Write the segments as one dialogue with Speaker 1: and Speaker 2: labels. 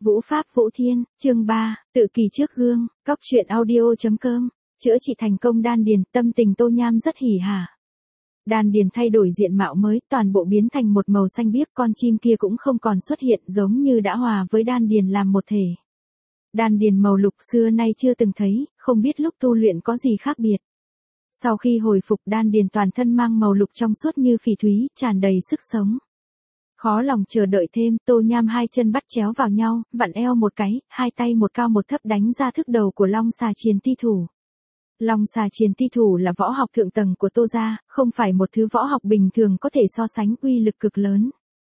Speaker 1: Vũ Pháp Vũ Thiên, chương 3, tự kỳ trước gương, cóc truyện audio.com, chữa trị thành công đan điền, tâm tình Tô Nham rất hỉ hả. Đan điền thay đổi diện mạo mới, toàn bộ biến thành một màu xanh biếc, con chim kia cũng không còn xuất hiện, giống như đã hòa với đan điền làm một thể. Đan điền màu lục xưa nay chưa từng thấy, không biết lúc tu luyện có gì khác biệt. Sau khi hồi phục, đan điền toàn thân mang màu lục trong suốt như phỉ thúy, tràn đầy sức sống. Khó lòng chờ đợi thêm, Tô Nham hai chân bắt chéo vào nhau, vặn eo một cái, hai tay một cao một thấp đánh ra thức đầu của Long Xà Triền Ti Thủ. Long Xà Triền Ti Thủ là võ học thượng tầng của Tô gia, không phải một thứ võ học bình thường có thể so sánh, uy lực cực lớn.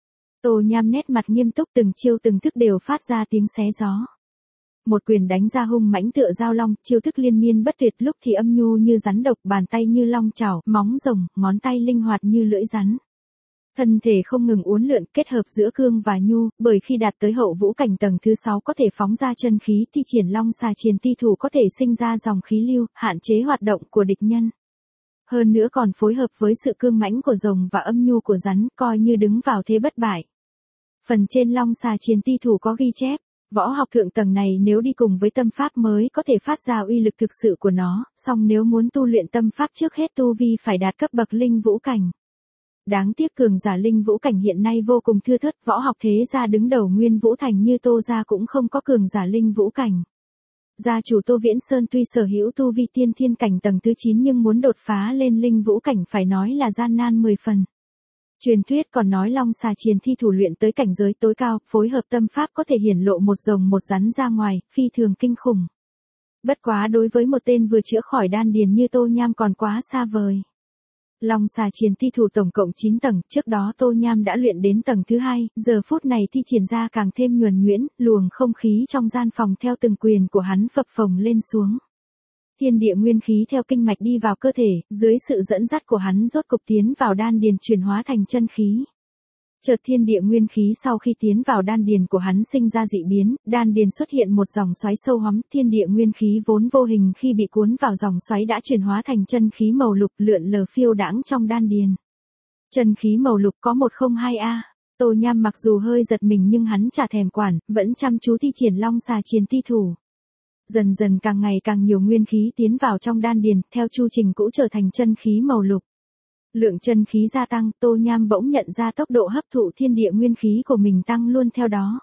Speaker 1: Tô Nham nét mặt nghiêm túc, từng chiêu từng thức đều phát ra tiếng xé gió. Một quyền đánh ra hung mãnh tựa dao long, chiêu thức liên miên bất tuyệt, lúc thì âm nhu như rắn độc, bàn tay như long chảo, móng rồng, ngón tay linh hoạt như lưỡi rắn. Thân thể không ngừng uốn lượn, kết hợp giữa cương và nhu, bởi khi đạt tới hậu vũ cảnh tầng thứ 6 có thể phóng ra chân khí, thi triển Long Xà Triền Ti Thủ có thể sinh ra dòng khí lưu, hạn chế hoạt động của địch nhân. Hơn nữa còn phối hợp với sự cương mãnh của rồng và âm nhu của rắn, coi như đứng vào thế bất bại. Phần trên Long Xà Triền Ti Thủ có ghi chép, võ học thượng tầng này nếu đi cùng với tâm pháp mới có thể phát ra uy lực thực sự của nó, song nếu muốn tu luyện tâm pháp trước hết tu vi phải đạt cấp bậc linh vũ cảnh. Đáng tiếc cường giả linh vũ cảnh hiện nay vô cùng thưa thớt, võ học thế gia đứng đầu Nguyên Vũ Thành như Tô gia cũng không có cường giả linh vũ cảnh. Gia chủ Tô Viễn Sơn tuy sở hữu tu vi tiên thiên cảnh tầng thứ 9 nhưng muốn đột phá lên linh vũ cảnh phải nói là gian nan 10 phần. Truyền thuyết còn nói Long Xà Triền Ti Thủ luyện tới cảnh giới tối cao, phối hợp tâm pháp có thể hiển lộ một rồng một rắn ra ngoài, phi thường kinh khủng. Bất quá đối với một tên vừa chữa khỏi đan điền như Tô Nham còn quá xa vời. Long Xà Triền Ti Thủ tổng cộng 9 tầng, trước đó Tô Nham đã luyện đến tầng thứ 2, giờ phút này thi triển ra càng thêm nhuần nhuyễn, luồng không khí trong gian phòng theo từng quyền của hắn phập phồng lên xuống. Thiên địa nguyên khí theo kinh mạch đi vào cơ thể, dưới sự dẫn dắt của hắn rốt cục tiến vào đan điền chuyển hóa thành chân khí. Chợt thiên địa nguyên khí sau khi tiến vào đan điền của hắn sinh ra dị biến, đan điền xuất hiện một dòng xoáy sâu hoắm, thiên địa nguyên khí vốn vô hình khi bị cuốn vào dòng xoáy đã chuyển hóa thành chân khí màu lục lượn lờ phiêu đãng trong đan điền. Chân khí màu lục có 102A. Tô Nham mặc dù hơi giật mình nhưng hắn chả thèm quản, vẫn chăm chú thi triển Long Xà Triền Ti Thủ. Dần dần càng ngày càng nhiều nguyên khí tiến vào trong đan điền, theo chu trình cũ trở thành chân khí màu lục. Lượng chân khí gia tăng, Tô Nham bỗng nhận ra tốc độ hấp thụ thiên địa nguyên khí của mình tăng luôn theo đó.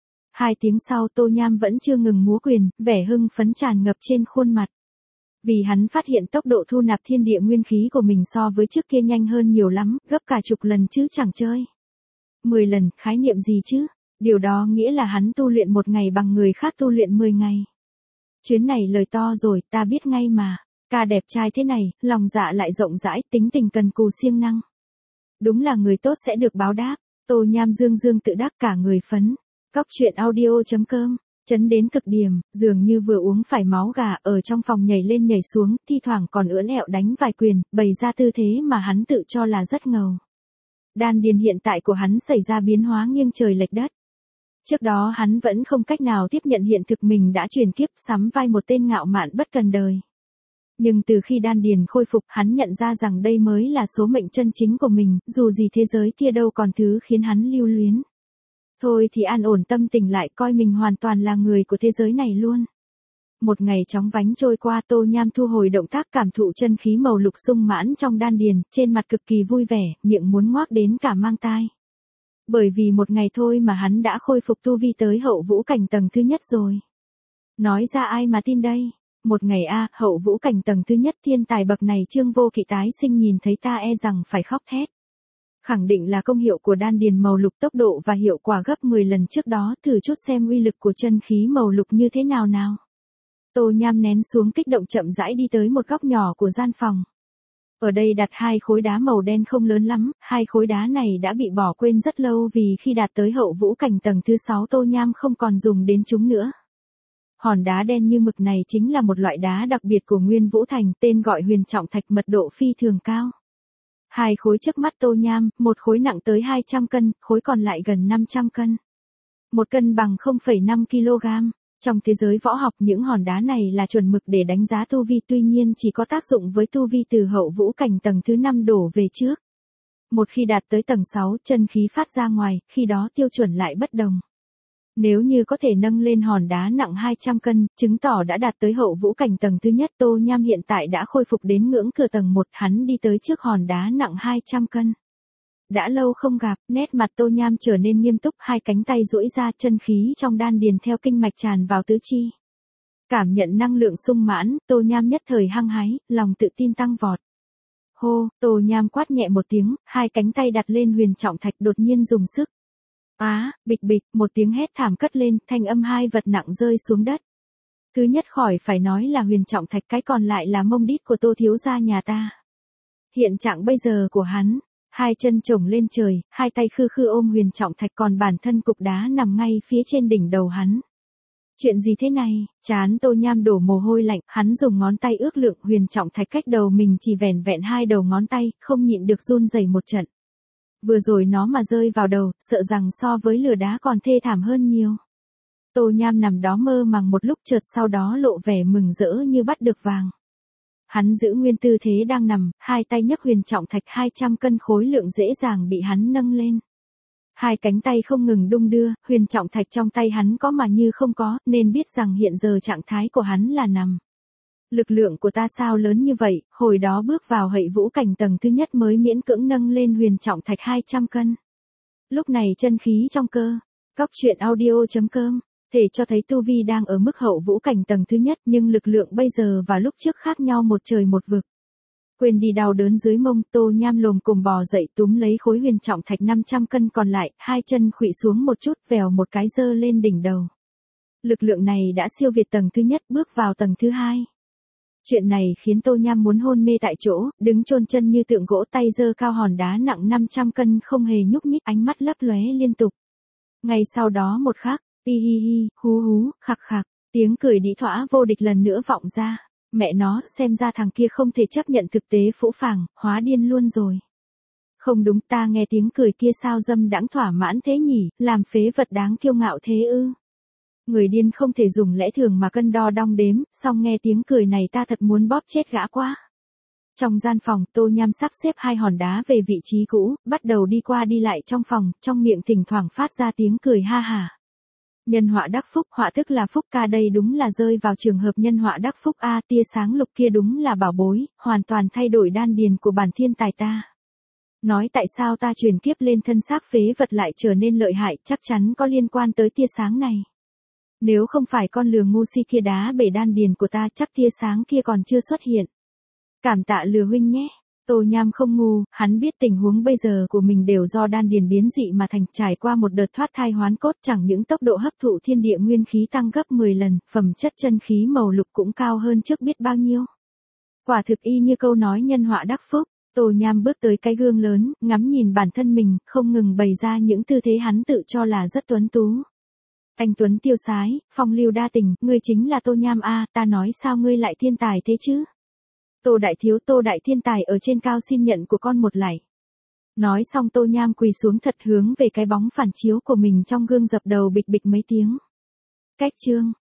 Speaker 1: 2 tiếng sau Tô Nham vẫn chưa ngừng múa quyền, vẻ hưng phấn tràn ngập trên khuôn mặt. Vì hắn phát hiện tốc độ thu nạp thiên địa nguyên khí của mình so với trước kia nhanh hơn nhiều lắm, gấp cả chục lần chứ chẳng chơi. 10 lần, khái niệm gì chứ? Điều đó nghĩa là hắn tu luyện một ngày bằng người khác tu luyện 10 ngày. Chuyến này lời to rồi, ta biết ngay mà. Ca đẹp trai thế này, lòng dạ lại rộng rãi, tính tình cần cù siêng năng. Đúng là người tốt sẽ được báo đáp. Tô Nham dương dương tự đắc cả người phấn. Cóc truyện audio.com, chấn đến cực điểm, dường như vừa uống phải máu gà, ở trong phòng nhảy lên nhảy xuống, thi thoảng còn ưỡn ẹo đánh vài quyền, bày ra tư thế mà hắn tự cho là rất ngầu. Đan điền hiện tại của hắn xảy ra biến hóa nghiêng trời lệch đất. Trước đó hắn vẫn không cách nào tiếp nhận hiện thực mình đã chuyển kiếp, sắm vai một tên ngạo mạn bất cần đời. Nhưng từ khi đan điền khôi phục, hắn nhận ra rằng đây mới là số mệnh chân chính của mình, dù gì thế giới kia đâu còn thứ khiến hắn lưu luyến. Thôi thì an ổn tâm tình lại, coi mình hoàn toàn là người của thế giới này luôn. Một ngày chóng vánh trôi qua, Tô Nham thu hồi động tác cảm thụ chân khí màu lục sung mãn trong đan điền, trên mặt cực kỳ vui vẻ, miệng muốn ngoác đến cả mang tai. Bởi vì một ngày thôi mà hắn đã khôi phục tu vi tới hậu vũ cảnh tầng thứ nhất rồi. Nói ra ai mà tin đây? Một ngày hậu vũ cảnh tầng thứ nhất, thiên tài bậc này Trương Vô Kỵ tái sinh nhìn thấy ta e rằng phải khóc thét. Khẳng định là công hiệu của đan điền màu lục, tốc độ và hiệu quả gấp 10 lần trước đó, thử chút xem uy lực của chân khí màu lục như thế nào nào. Tô Nham nén xuống kích động chậm rãi đi tới một góc nhỏ của gian phòng. Ở đây đặt 2 khối đá màu đen không lớn lắm, 2 khối đá này đã bị bỏ quên rất lâu vì khi đạt tới hậu vũ cảnh tầng thứ 6 Tô Nham không còn dùng đến chúng nữa. Hòn đá đen như mực này chính là một loại đá đặc biệt của Nguyên Vũ Thành, tên gọi Huyền Trọng Thạch, mật độ phi thường cao. 2 khối trước mắt Tô Nham, một khối nặng tới 200 cân, khối còn lại gần 500 cân. Một cân bằng 0,5 kg. Trong thế giới võ học những hòn đá này là chuẩn mực để đánh giá tu vi, tuy nhiên chỉ có tác dụng với tu vi từ hậu vũ cảnh tầng thứ 5 đổ về trước. Một khi đạt tới tầng 6, chân khí phát ra ngoài, khi đó tiêu chuẩn lại bất đồng. Nếu như có thể nâng lên hòn đá nặng 200 cân, chứng tỏ đã đạt tới hậu vũ cảnh tầng thứ nhất. Tô Nham hiện tại đã khôi phục đến ngưỡng cửa tầng 1, hắn đi tới trước hòn đá nặng 200 cân. Đã lâu không gặp, nét mặt Tô Nham trở nên nghiêm túc, hai cánh tay duỗi ra, chân khí trong đan điền theo kinh mạch tràn vào tứ chi. Cảm nhận năng lượng sung mãn, Tô Nham nhất thời hăng hái, lòng tự tin tăng vọt. Hô, Tô Nham quát nhẹ một tiếng, hai cánh tay đặt lên huyền trọng thạch, đột nhiên dùng sức. Bịch bịch, một tiếng hét thảm cất lên, thanh âm hai vật nặng rơi xuống đất. Thứ nhất khỏi phải nói là huyền trọng thạch, cái còn lại là mông đít của Tô thiếu gia nhà ta. Hiện trạng bây giờ của hắn, hai chân chổng lên trời, hai tay khư khư ôm huyền trọng thạch, còn bản thân cục đá nằm ngay phía trên đỉnh đầu hắn. Chuyện gì thế này? Trán Tô Nham đổ mồ hôi lạnh, hắn dùng ngón tay ước lượng huyền trọng thạch cách đầu mình chỉ vẻn vẹn hai đầu ngón tay, không nhịn được run rẩy một trận. Vừa rồi nó mà rơi vào đầu, sợ rằng so với lửa đá còn thê thảm hơn nhiều. Tô Nham nằm đó mơ màng một lúc, chợt sau đó lộ vẻ mừng rỡ như bắt được vàng. Hắn giữ nguyên tư thế đang nằm, hai tay nhấc huyền trọng thạch 200 cân khối lượng dễ dàng bị hắn nâng lên. Hai cánh tay không ngừng đung đưa, huyền trọng thạch trong tay hắn có mà như không có, nên biết rằng hiện giờ trạng thái của hắn là nằm. Lực lượng của ta sao lớn như vậy, hồi đó bước vào hậu vũ cảnh tầng thứ nhất mới miễn cưỡng nâng lên huyền trọng thạch 200 cân. Lúc này chân khí trong cơ. Cóc truyện audio.com, thể cho thấy tu vi đang ở mức hậu vũ cảnh tầng thứ nhất, nhưng lực lượng bây giờ và lúc trước khác nhau một trời một vực. Quên đi đau đớn dưới mông, Tô Nham lồm cồm bò dậy, túm lấy khối huyền trọng thạch 500 cân còn lại, hai chân khuỵu xuống một chút, vèo một cái giơ lên đỉnh đầu. Lực lượng này đã siêu việt tầng thứ nhất, bước vào tầng thứ hai. Chuyện này khiến Tô Nham muốn hôn mê tại chỗ, đứng chôn chân như tượng gỗ, tay giơ cao hòn đá nặng 500 cân không hề nhúc nhích, ánh mắt lấp lóe liên tục. Ngay sau đó một khắc, hi hi hi, hú hú, khạc khạc, tiếng cười đĩ thỏa vô địch lần nữa vọng ra. Mẹ nó, xem ra thằng kia không thể chấp nhận thực tế phũ phàng, hóa điên luôn rồi. Không đúng, ta nghe tiếng cười kia sao dâm đãng thỏa mãn thế nhỉ, làm phế vật đáng kiêu ngạo thế ư. Người điên không thể dùng lẽ thường mà cân đo đong đếm, song nghe tiếng cười này ta thật muốn bóp chết gã quá. Trong gian phòng, Tô Nham sắp xếp hai hòn đá về vị trí cũ, bắt đầu đi qua đi lại trong phòng, trong miệng thỉnh thoảng phát ra tiếng cười ha hả. Nhân họa đắc phúc, họa tức là phúc ca, đây đúng là rơi vào trường hợp nhân họa đắc phúc a, tia sáng lục kia đúng là bảo bối, hoàn toàn thay đổi đan điền của bản thiên tài ta. Nói tại sao ta chuyển kiếp lên thân xác phế vật lại trở nên lợi hại, chắc chắn có liên quan tới tia sáng này. Nếu không phải con lừa ngu si kia đá bể đan điền của ta, chắc tia sáng kia còn chưa xuất hiện. Cảm tạ lừa huynh nhé. Tô Nham không ngu, hắn biết tình huống bây giờ của mình đều do đan điền biến dị mà thành, trải qua một đợt thoát thai hoán cốt, chẳng những tốc độ hấp thụ thiên địa nguyên khí tăng gấp 10 lần, phẩm chất chân khí màu lục cũng cao hơn trước biết bao nhiêu. Quả thực y như câu nói nhân họa đắc phúc. Tô Nham bước tới cái gương lớn, ngắm nhìn bản thân mình, không ngừng bày ra những tư thế hắn tự cho là rất tuấn tú. Anh tuấn tiêu sái, phong lưu đa tình, ngươi chính là Tô Nham a, ta nói sao ngươi lại thiên tài thế chứ? Tô đại thiếu, Tô đại thiên tài ở trên cao xin nhận của con một lạy. Nói xong Tô Nham quỳ xuống thật hướng về cái bóng phản chiếu của mình trong gương, dập đầu bịch bịch mấy tiếng. Cách chương.